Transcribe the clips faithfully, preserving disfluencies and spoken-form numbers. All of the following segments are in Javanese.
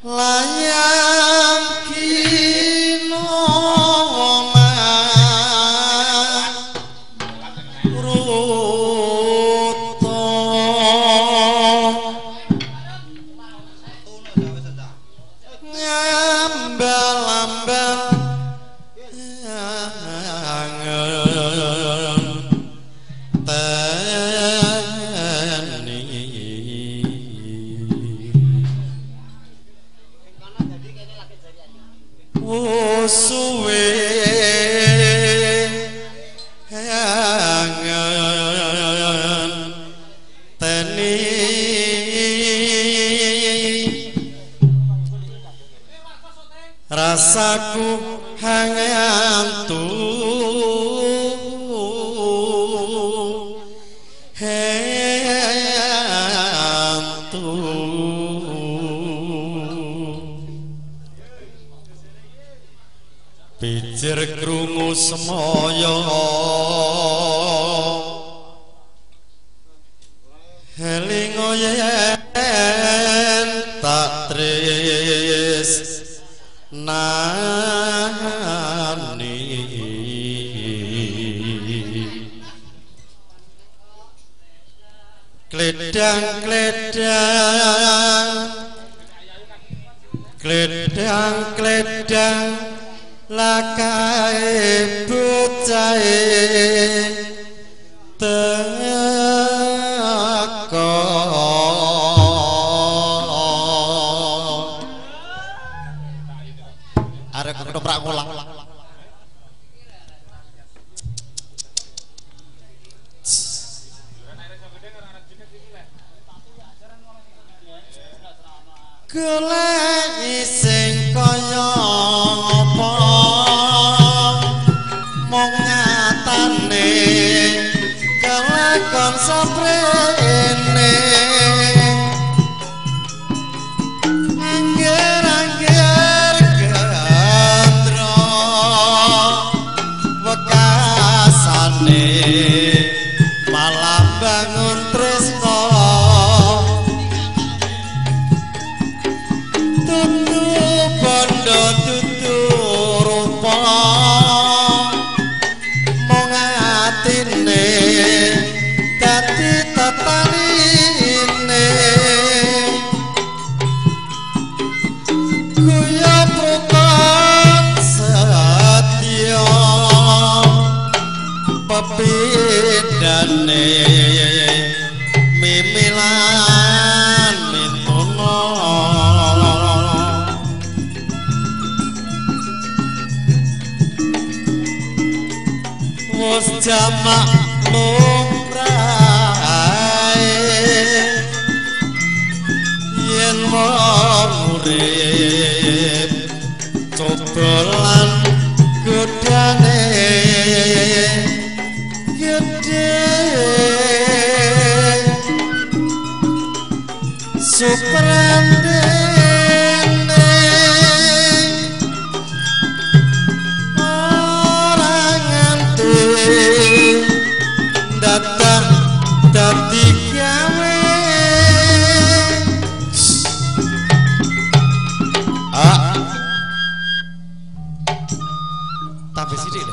layang kino suwe angen teni rasaku hangantu hantu Pijer krungu semaya helingo yen tak tris nani kledang-kledang kledang-kledang lakai bucahe teko arek ketoprak ngulang golek sing kaya apa mong nyatane kelakon saprene angger-angger gandra wekasane malah bangun tresno tutu bondo tutu rupa mong atine dadi tataline kuya prukon satya pepidane mimilan mitono wis jamak lumrahe yen urip coba lan godane gede suprandene ora nganti datang dadi gawe ah tapi sithik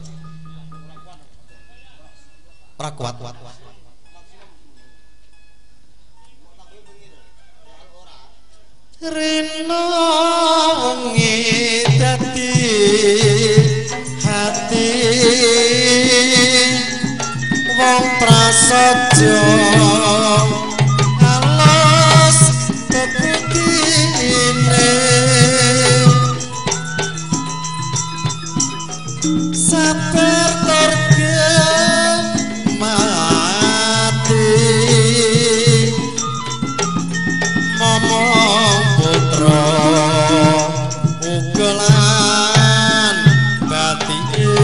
ora kuat rino wengi dadi hati wong prasaja alas keputine sabar torge mati momong putra ugelan batike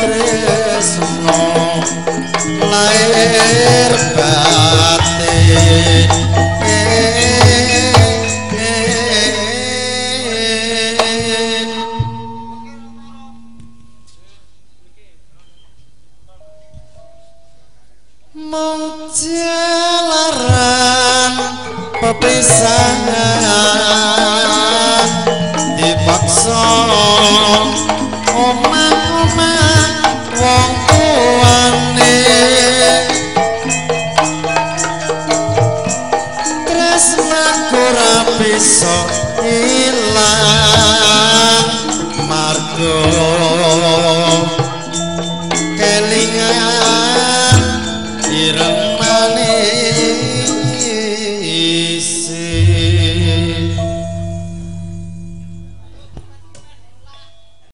tresno lair batin mung jalaran pepisahan dipaksa omah-omah wong tuane tresnaku ora bisa ilang margo kelingan ireng manis